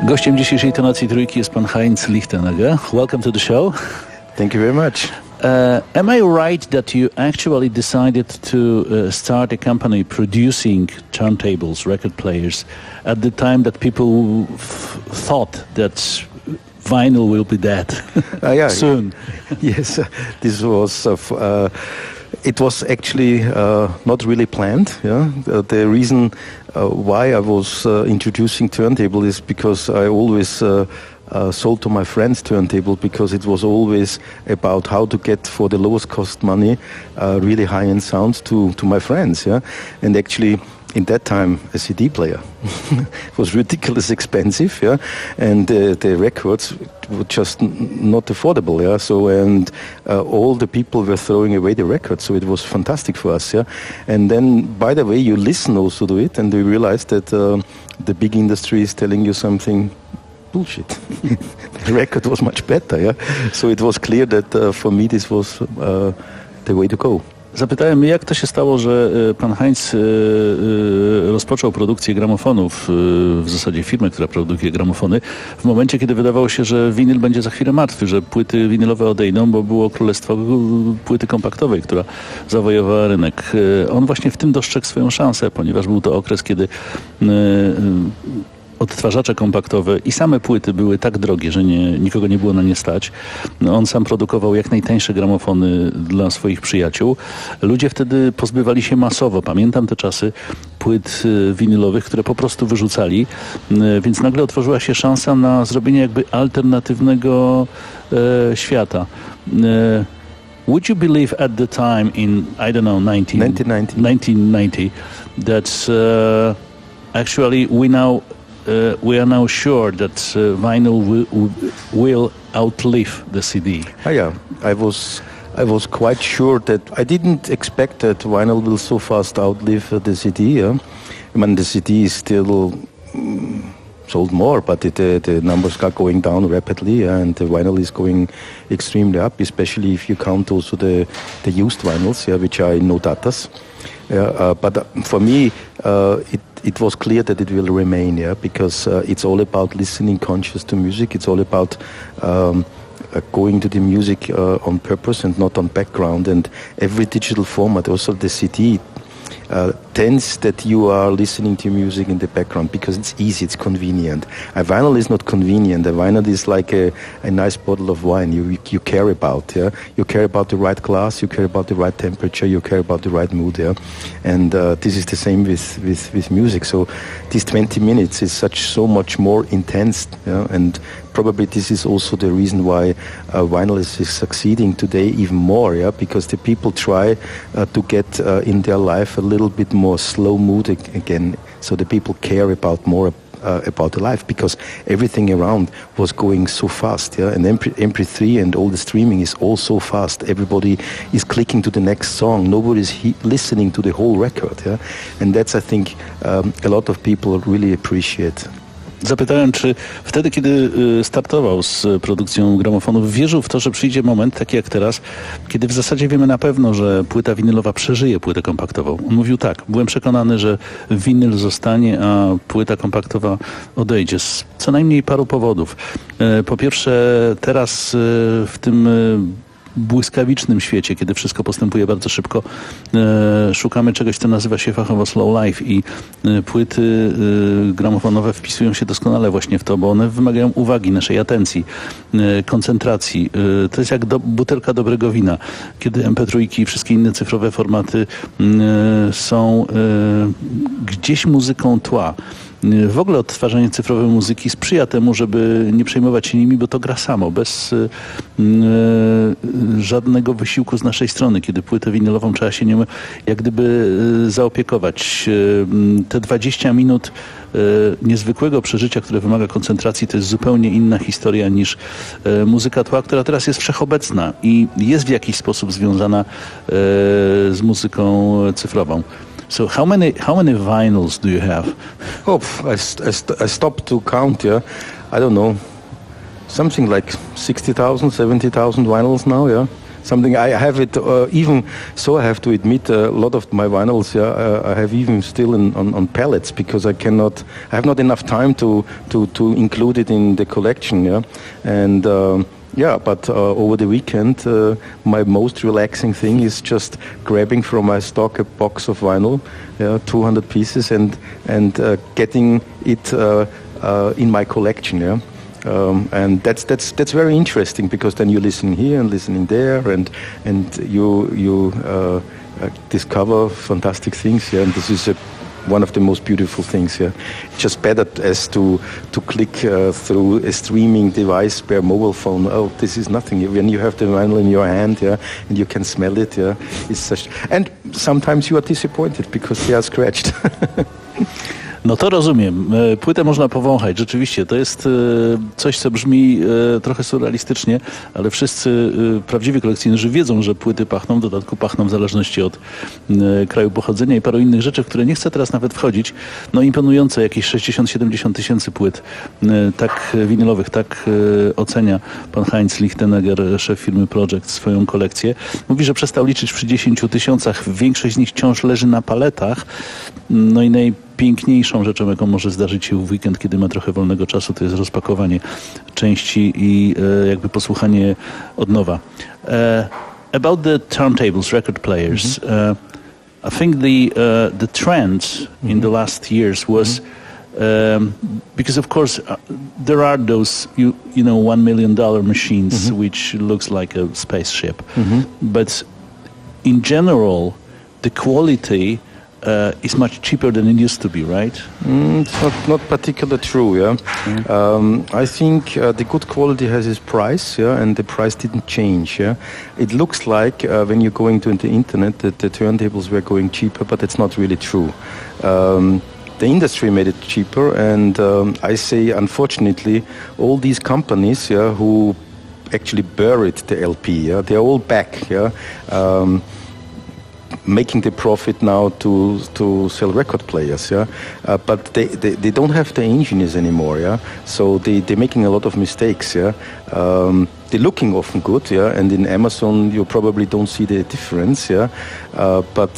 Gościem dzisiejszej tonacji trójki jest pan Heinz Lichtenegger. Welcome to the show. Thank you very much. Uh, am I right that you actually decided to uh, start a company producing turntables, record players, at the time that people f- thought that vinyl will be dead uh, yeah, soon? Yes, uh, this was... Uh, uh, It was actually uh, not really planned. Yeah? Uh, the reason uh, why I was uh, introducing turntable is because I always uh, uh, sold to my friends turntable, because it was always about how to get for the lowest cost money uh, really high-end sounds to, to my friends. Yeah? And actually, in that time, a C D player was ridiculously expensive, yeah, and uh, the records were just n- not affordable, yeah. So and uh, all the people were throwing away the records, so it was fantastic for us, yeah. And then, by the way, you listen also to it, and you realize that uh, the big industry is telling you something bullshit. The record was much better, yeah. So it was clear that uh, for me this was uh, the way to go. Zapytałem, jak to się stało, że pan Heinz rozpoczął produkcję gramofonów, w zasadzie firmę, która produkuje gramofony, w momencie, kiedy wydawało się, że winyl będzie za chwilę martwy, że płyty winylowe odejdą, bo było królestwo płyty kompaktowej, która zawojowała rynek. On właśnie w tym dostrzegł swoją szansę, ponieważ był to okres, kiedy odtwarzacze kompaktowe i same płyty były tak drogie, że nie, nikogo nie było na nie stać. On sam produkował jak najtańsze gramofony dla swoich przyjaciół. Ludzie wtedy pozbywali się masowo. Pamiętam te czasy płyt winylowych, które po prostu wyrzucali, więc nagle otworzyła się szansa na zrobienie jakby alternatywnego e, świata. E, would you believe at the time in, I don't know, nineteen ninety that uh, actually we now Uh, we are now sure that uh, vinyl will, will outlive the C D. Oh, yeah, I was I was quite sure that I didn't expect that vinyl will so fast outlive uh, the C D. Yeah? I mean, the C D is still um, sold more, but it, uh, the numbers are going down rapidly, yeah, and the vinyl is going extremely up, especially if you count also the the used vinyls, yeah, which are in no datas. Yeah, uh, but uh, for me, uh, it it was clear that it will remain, yeah, because uh, it's all about listening conscious to music. It's all about um, uh, going to the music uh, on purpose and not on background. And every digital format, also the C D, uh, tends that you are listening to music in the background because it's easy, it's convenient. A vinyl is not convenient. A vinyl is like a, a nice bottle of wine you you care about, yeah. You care about the right glass, you care about the right temperature, you care about the right mood, yeah. And uh, this is the same with, with, with music. So these twenty minutes is such so much more intense, yeah. And probably this is also the reason why uh, vinyl is, is succeeding today even more, yeah, because the people try uh, to get uh, in their life a little bit more more slow mood again, so the people care about more uh, about the life, because everything around was going so fast, yeah, and M P three and all the streaming is all so fast. Everybody is clicking to the next song. Nobody's he- listening to the whole record, yeah, and that's, I think, um, a lot of people really appreciate. Zapytałem, czy wtedy, kiedy startował z produkcją gramofonów, wierzył w to, że przyjdzie moment, taki jak teraz, kiedy w zasadzie wiemy na pewno, że płyta winylowa przeżyje płytę kompaktową. On mówił tak, byłem przekonany, że winyl zostanie, a płyta kompaktowa odejdzie z co najmniej paru powodów. Po pierwsze, teraz w tym błyskawicznym świecie, kiedy wszystko postępuje bardzo szybko, e, szukamy czegoś, co nazywa się fachowo slow life i e, płyty e, gramofonowe wpisują się doskonale właśnie w to, bo one wymagają uwagi, naszej atencji, e, koncentracji. E, to jest jak do, butelka dobrego wina. Kiedy em pe trzy i wszystkie inne cyfrowe formaty e, są e, gdzieś muzyką tła. W ogóle odtwarzanie cyfrowej muzyki sprzyja temu, żeby nie przejmować się nimi, bo to gra samo, bez y, y, żadnego wysiłku z naszej strony. Kiedy płytę winylową trzeba się nią jak gdyby y, zaopiekować. Y, te dwadzieścia minut y, niezwykłego przeżycia, które wymaga koncentracji, to jest zupełnie inna historia niż y, muzyka tła, która teraz jest wszechobecna i jest w jakiś sposób związana y, z muzyką cyfrową. So how many how many vinyls do you have? Oh, I, I, st- I stopped to count, yeah. I don't know, something like sixty thousand, seventy thousand vinyls now, yeah. something I have it uh, even so. I have to admit uh, a lot of my vinyls. Yeah, uh, I have even still in, on, on pallets because I cannot. I have not enough time to to to include it in the collection. Yeah, and. Um, Yeah, but uh, over the weekend, uh, my most relaxing thing is just grabbing from my stock a box of vinyl, yeah, two hundred pieces, and and uh, getting it uh, uh, in my collection. Yeah, um, and that's that's that's very interesting because then you're listening here and listening there, and and you you uh, uh, discover fantastic things. Yeah, and this is a one of the most beautiful things, yeah. Just better as to to click uh, through a streaming device per mobile phone. Oh, this is nothing. When you have the vinyl in your hand, yeah, and you can smell it, yeah, it's such. And sometimes you are disappointed because they are scratched. No to rozumiem. Płytę można powąchać. Rzeczywiście, to jest coś, co brzmi trochę surrealistycznie, ale wszyscy prawdziwi kolekcjonerzy wiedzą, że płyty pachną, w dodatku pachną w zależności od kraju pochodzenia i paru innych rzeczy, w które nie chcę teraz nawet wchodzić. No imponujące, jakieś sześćdziesiąt siedemdziesiąt tysięcy płyt tak winylowych, tak ocenia pan Heinz Lichtenegger, szef firmy Project, swoją kolekcję. Mówi, że przestał liczyć przy dziesięciu tysiącach. Większość z nich wciąż leży na paletach. No i najpiękniejszą rzeczą, jaką może zdarzyć się w weekend, kiedy ma trochę wolnego czasu, to jest rozpakowanie części i e, jakby posłuchanie od nowa. E, about the turntables, record players, mm-hmm. uh, I think the uh, the trend mm-hmm. in the last years was um, because of course uh, there are those you you know one million dollar machines mm-hmm. which looks like a spaceship, mm-hmm. but in general the quality Uh, is much cheaper than it used to be, right? Mm, it's not, not particularly true, yeah. Mm. Um, I think uh, the good quality has its price, yeah, and the price didn't change, yeah. It looks like uh, when you're going to the internet that the turntables were going cheaper, but it's not really true. Um, the industry made it cheaper, and um, I say, unfortunately, all these companies, yeah, who actually buried the L P, yeah, they're all back, yeah. Um, making the profit now to to sell record players, yeah, uh, but they, they, they don't have the engineers anymore, yeah, so they, they're making a lot of mistakes, yeah. Um, they're looking often good, yeah, and in Amazon you probably don't see the difference, yeah, uh, but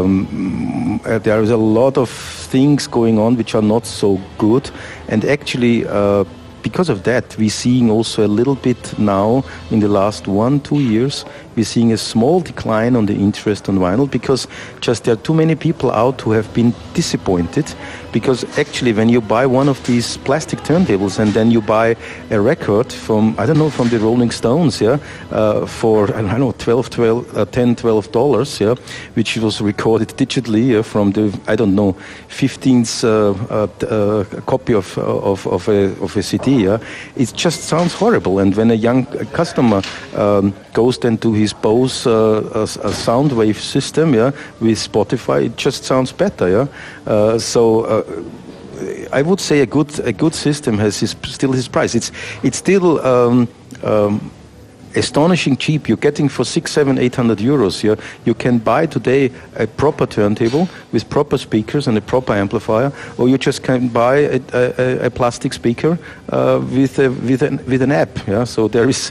um, there is a lot of things going on which are not so good, and actually uh, because of that, we're seeing also a little bit now in the last one, two years, we're seeing a small decline on the interest on vinyl because just there are too many people out who have been disappointed because actually when you buy one of these plastic turntables and then you buy a record from, I don't know, from the Rolling Stones, yeah, uh, for, I don't know, twelve, twelve, uh, ten, twelve dollars, yeah, which was recorded digitally yeah, from the, I don't know, fifteenth uh, uh, uh, copy of, of, of, a, of a C D, yeah, it just sounds horrible. And when a young customer um, goes then to his Bose uh, a, a sound wave system, yeah, with Spotify, it just sounds better, yeah. Uh, so uh, I would say a good a good system has his, still his price. It's it's still um, um, astonishing cheap. You're getting for six, seven, eight hundred euros. Yeah, you can buy today a proper turntable with proper speakers and a proper amplifier, or you just can buy a, a, a plastic speaker uh, with a, with an with an app. Yeah, so there is.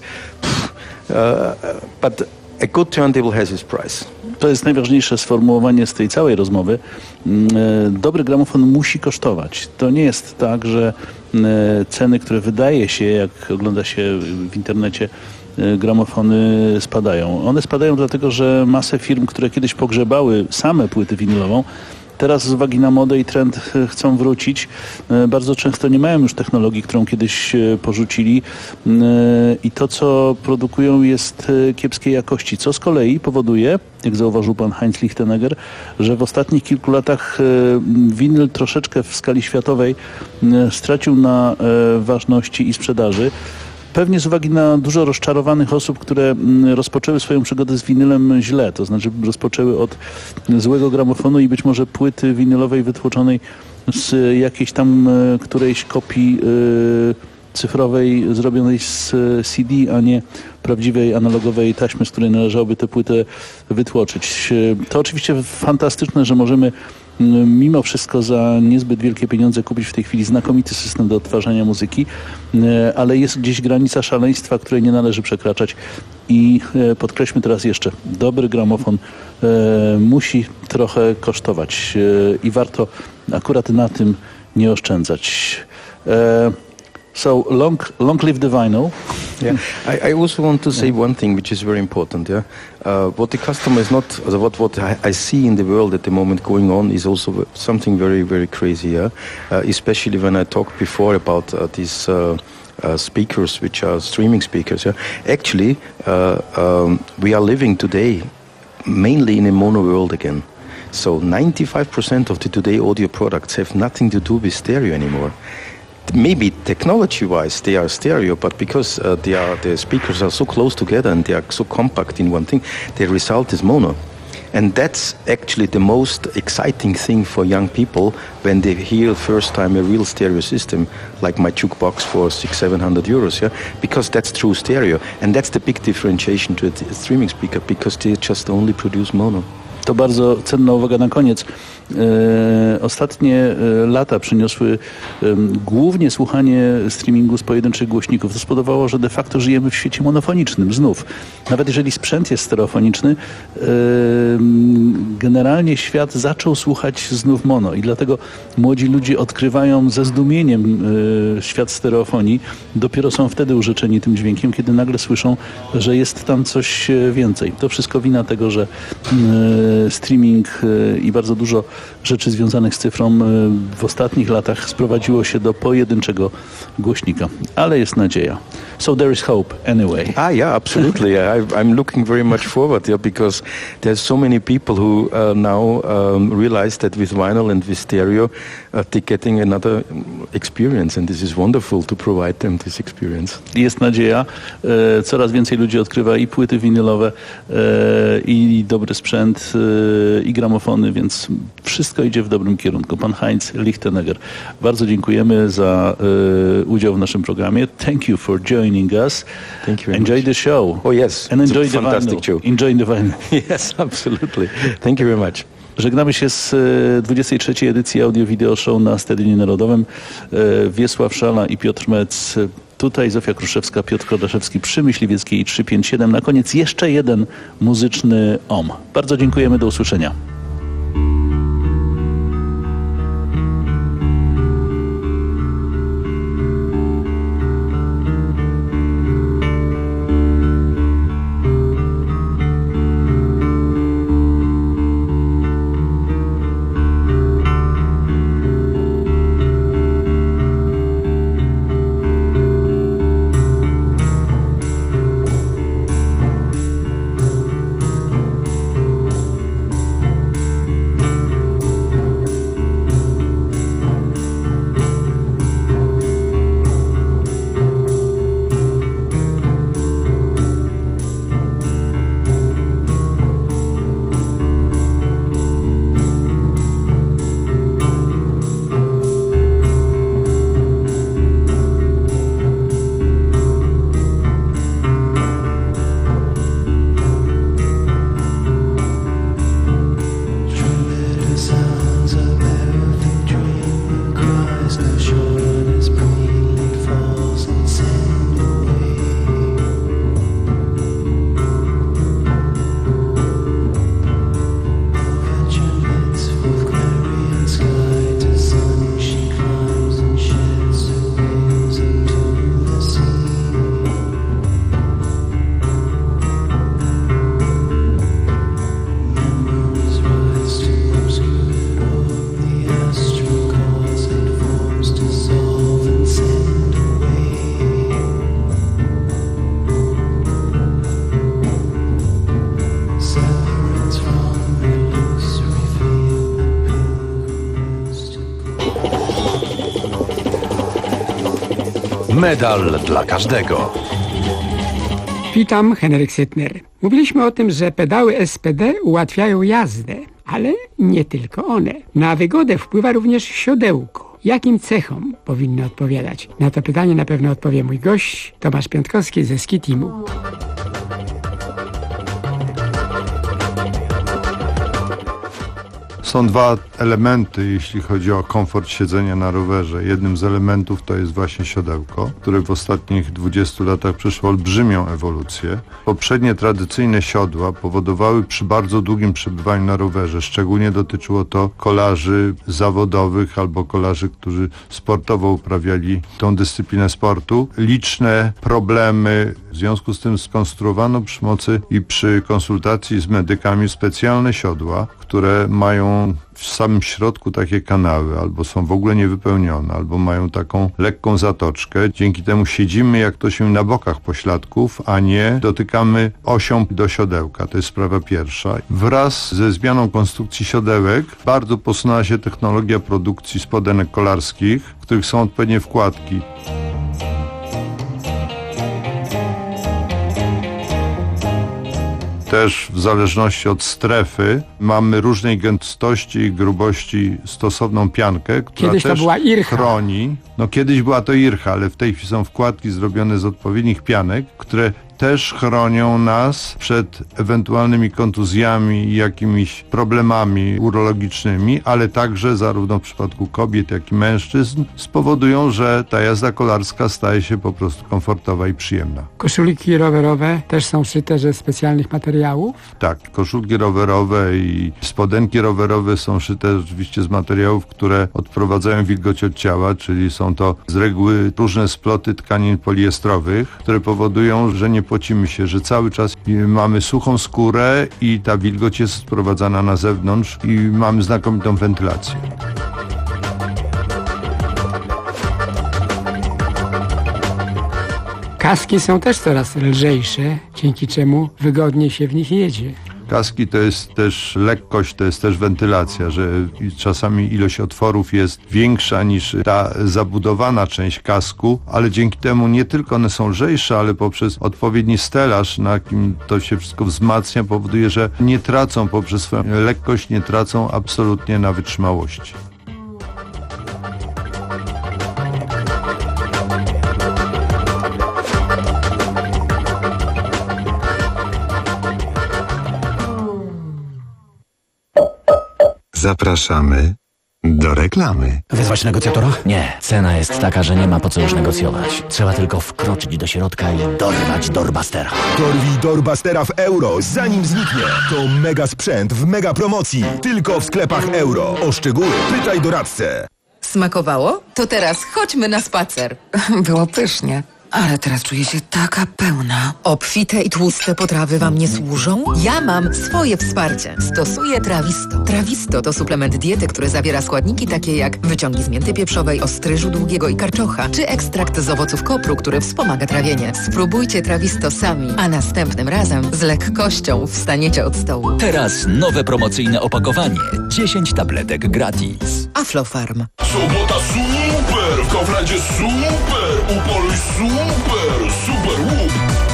Uh, but a good turntable has its price. To jest najważniejsze sformułowanie z tej całej rozmowy. Dobry gramofon musi kosztować. To nie jest tak, że ceny, które wydaje się, jak ogląda się w internecie, gramofony spadają. One spadają dlatego, że masę firm, które kiedyś pogrzebały same płytę winylową, teraz z uwagi na modę i trend chcą wrócić. Bardzo często nie mają już technologii, którą kiedyś porzucili i to, co produkują, jest kiepskiej jakości, co z kolei powoduje, jak zauważył pan Heinz Lichtenegger, że w ostatnich kilku latach winyl troszeczkę w skali światowej stracił na ważności i sprzedaży. Pewnie z uwagi na dużo rozczarowanych osób, które rozpoczęły swoją przygodę z winylem źle, to znaczy rozpoczęły od złego gramofonu i być może płyty winylowej wytłoczonej z jakiejś tam którejś kopii cyfrowej zrobionej z C D, a nie prawdziwej analogowej taśmy, z której należałoby tę płytę wytłoczyć. To oczywiście fantastyczne, że możemy mimo wszystko za niezbyt wielkie pieniądze kupić w tej chwili znakomity system do odtwarzania muzyki, ale jest gdzieś granica szaleństwa, której nie należy przekraczać. I podkreślmy teraz jeszcze, dobry gramofon e, musi trochę kosztować e, i warto akurat na tym nie oszczędzać. E, so long, long live the vinyl. Yeah, I, I also want to say one thing which is very important. Yeah, uh, what the customer is not, what what I, I see in the world at the moment going on is also something very very crazy. Yeah, uh, especially when I talked before about uh, these. Uh, Uh, speakers which are streaming speakers. Yeah? Actually, uh, um, we are living today mainly in a mono world again. So ninety-five percent of the today audio products have nothing to do with stereo anymore. Maybe technology-wise they are stereo, but because uh, they are, the speakers are so close together and they are so compact in one thing, the result is mono. And that's actually the most exciting thing for young people when they hear first time a real stereo system, like my jukebox for six, seven hundred euros, yeah, because that's true stereo, and that's the big differentiation to a streaming speaker, because they just only produce mono. To bardzo cenna uwaga na koniec. E, ostatnie e, lata przyniosły e, głównie słuchanie streamingu z pojedynczych głośników. To spowodowało, że de facto żyjemy w świecie monofonicznym znów. Nawet jeżeli sprzęt jest stereofoniczny, e, generalnie świat zaczął słuchać znów mono i dlatego młodzi ludzie odkrywają ze zdumieniem e, świat stereofonii. Dopiero są wtedy urzeczeni tym dźwiękiem, kiedy nagle słyszą, że jest tam coś więcej. To wszystko wina tego, że e, streaming e, i bardzo dużo rzeczy związanych z cyfrą w ostatnich latach sprowadziło się do pojedynczego głośnika. Ale jest nadzieja. So there is hope anyway. Ah, yeah, absolutely. yeah. I, I'm looking very much forward, yeah, because there's so many people who uh, now um, realize that with vinyl and with stereo, uh, they're getting another experience, and this is wonderful to provide them this experience. Jest nadzieja. E, coraz więcej ludzi odkrywa i płyty winylowe, e, i dobry sprzęt, e, i gramofony, więc wszystko idzie w dobrym kierunku. Pan Heinz Lichtenegger, bardzo dziękujemy za e, udział w naszym programie. Thank you for joining us. Thank you very enjoy much. the show. Oh yes, and enjoy it's a the fantastic vinyl. show. Enjoy the vinyl. Yes, absolutely. Thank you very much. Żegnamy się z dwudziestej trzeciej edycji Audio Video Show na Stadionie Narodowym. Wiesław Szala i Piotr Mec. Tutaj Zofia Kruszewska, Piotr Kordaszewski przy Myśliwieckiej trzysta pięćdziesiąt siedem. Na koniec jeszcze jeden muzyczny om. Bardzo dziękujemy, do usłyszenia. Medal dla każdego. Witam, Henryk Sytner. Mówiliśmy o tym, że pedały S P D ułatwiają jazdę, ale nie tylko one. Na wygodę wpływa również siodełko. Jakim cechom powinny odpowiadać? Na to pytanie na pewno odpowie mój gość, Tomasz Piątkowski ze Ski Teamu. Są dwa elementy, jeśli chodzi o komfort siedzenia na rowerze. Jednym z elementów to jest właśnie siodełko, które w ostatnich dwudziestu latach przeszło olbrzymią ewolucję. Poprzednie tradycyjne siodła powodowały przy bardzo długim przebywaniu na rowerze, szczególnie dotyczyło to kolarzy zawodowych albo kolarzy, którzy sportowo uprawiali tą dyscyplinę sportu, liczne problemy. W związku z tym skonstruowano przy pomocy i przy konsultacji z medykami specjalne siodła, które mają w samym środku takie kanały, albo są w ogóle niewypełnione, albo mają taką lekką zatoczkę. Dzięki temu siedzimy, jak to się na bokach pośladków, a nie dotykamy osią do siodełka. To jest sprawa pierwsza. Wraz ze zmianą konstrukcji siodełek bardzo posunęła się technologia produkcji spodenek kolarskich, w których są odpowiednie wkładki. Też w zależności od strefy mamy różnej gęstości i grubości stosowną piankę, która Kiedyś to też była ircha. chroni. No kiedyś była to ircha, ale w tej chwili są wkładki zrobione z odpowiednich pianek, które też chronią nas przed ewentualnymi kontuzjami i jakimiś problemami urologicznymi, ale także zarówno w przypadku kobiet, jak i mężczyzn spowodują, że ta jazda kolarska staje się po prostu komfortowa i przyjemna. Koszulki rowerowe też są szyte ze specjalnych materiałów? Tak, koszulki rowerowe i spodenki rowerowe są szyte rzeczywiście z materiałów, które odprowadzają wilgoć od ciała, czyli są to z reguły różne sploty tkanin poliestrowych, które powodują, że nie pocimy się, że cały czas mamy suchą skórę i ta wilgoć jest sprowadzana na zewnątrz i mamy znakomitą wentylację. Kaski są też coraz lżejsze, dzięki czemu wygodniej się w nich jedzie. Kaski to jest też lekkość, to jest też wentylacja, że czasami ilość otworów jest większa niż ta zabudowana część kasku, ale dzięki temu nie tylko one są lżejsze, ale poprzez odpowiedni stelaż, na kim to się wszystko wzmacnia, powoduje, że nie tracą poprzez swoją lekkość, nie tracą absolutnie na wytrzymałości. Zapraszamy do reklamy. Wezwać negocjatora? Nie. Cena jest taka, że nie ma po co już negocjować. Trzeba tylko wkroczyć do środka i dorwać Doorbustera. Dorwij Doorbustera w euro, zanim zniknie. To mega sprzęt w mega promocji. Tylko w sklepach euro. O szczegóły pytaj doradcę. Smakowało? To teraz chodźmy na spacer. Było pysznie. Ale teraz czuję się taka pełna. Obfite i tłuste potrawy wam nie służą? Ja mam swoje wsparcie. Stosuję Trawisto. Trawisto to suplement diety, który zawiera składniki takie jak wyciągi z mięty pieprzowej, ostryżu długiego i karczocha, czy ekstrakt z owoców kopru, który wspomaga trawienie. Spróbujcie Trawisto sami, a następnym razem z lekkością wstaniecie od stołu. Teraz nowe promocyjne opakowanie. dziesięć tabletek gratis. Aflofarm. Sobota super! W Kauflandzie super! Upoluj super! Super łup!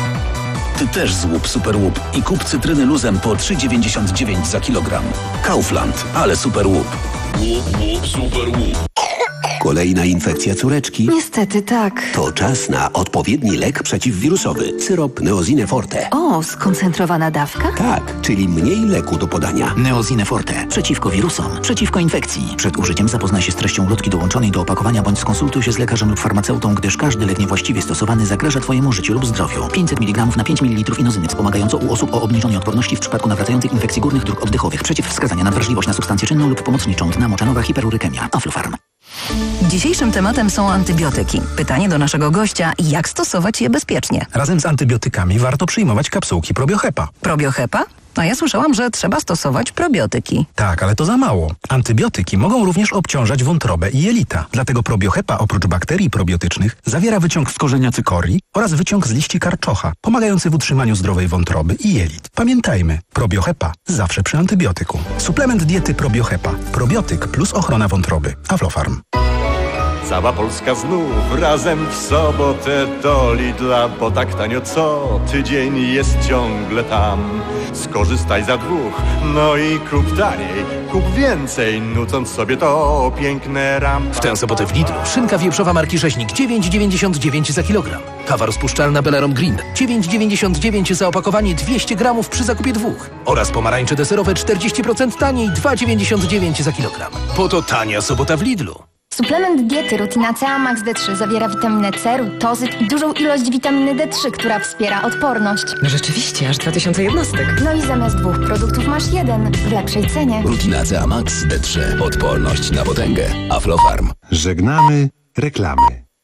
Ty też złup super łup i kup cytryny luzem po trzy dziewięćdziesiąt dziewięć za kilogram. Kaufland, ale super łup. Łup, łup, super łup. Kolejna infekcja córeczki? Niestety tak. To czas na odpowiedni lek przeciwwirusowy. Syrop Neosine Forte. O, skoncentrowana dawka? Tak, czyli mniej leku do podania. Neosine Forte. Przeciwko wirusom. Przeciwko infekcji. Przed użyciem zapoznaj się z treścią ulotki dołączonej do opakowania bądź skonsultuj się z lekarzem lub farmaceutą, gdyż każdy lek niewłaściwie stosowany zagraża Twojemu życiu lub zdrowiu. pięćset miligramów na pięć mililitrów inozyny wspomagająco u osób o obniżonej odporności w przypadku nawracających infekcji górnych dróg oddechowych. Przeciwwskazania na wrażliwość na substancję czynną lub pomocniczą. Dna moczanowa, hiperurykemia. Aflofarm. Dzisiejszym tematem są antybiotyki. Pytanie do naszego gościa, jak stosować je bezpiecznie? Razem z antybiotykami warto przyjmować kapsułki Probiohepa. Probiohepa? A ja słyszałam, że trzeba stosować probiotyki. Tak, ale to za mało. Antybiotyki mogą również obciążać wątrobę i jelita. Dlatego Probiohepa oprócz bakterii probiotycznych zawiera wyciąg z korzenia cykorii oraz wyciąg z liści karczocha, pomagający w utrzymaniu zdrowej wątroby i jelit. Pamiętajmy, Probiohepa zawsze przy antybiotyku. Suplement diety Probiohepa. Probiotyk plus ochrona wątroby. Aflofarm. Cała Polska znów razem w sobotę do Lidla, bo tak tanio co tydzień jest ciągle tam. Skorzystaj za dwóch, no i kup taniej, kup więcej, nucąc sobie to piękne ram. W tę sobotę w Lidlu szynka wieprzowa marki Rzeźnik dziewięć dziewięćdziesiąt dziewięć za kilogram. Kawa rozpuszczalna Beleron Green dziewięć dziewięćdziesiąt dziewięć za opakowanie dwieście gramów przy zakupie dwóch. Oraz pomarańcze deserowe czterdzieści procent taniej dwa dziewięćdziesiąt dziewięć za kilogram. Po to tania sobota w Lidlu. Suplement diety Rutina C A Max D trzy zawiera witaminę C, rutozyt i dużą ilość witaminy D trzy, która wspiera odporność. No rzeczywiście, aż dwa tysiące jednostek. No i zamiast dwóch produktów masz jeden w lepszej cenie. Rutina C A Max D trzy. Odporność na potęgę. Aflofarm. Żegnamy reklamy.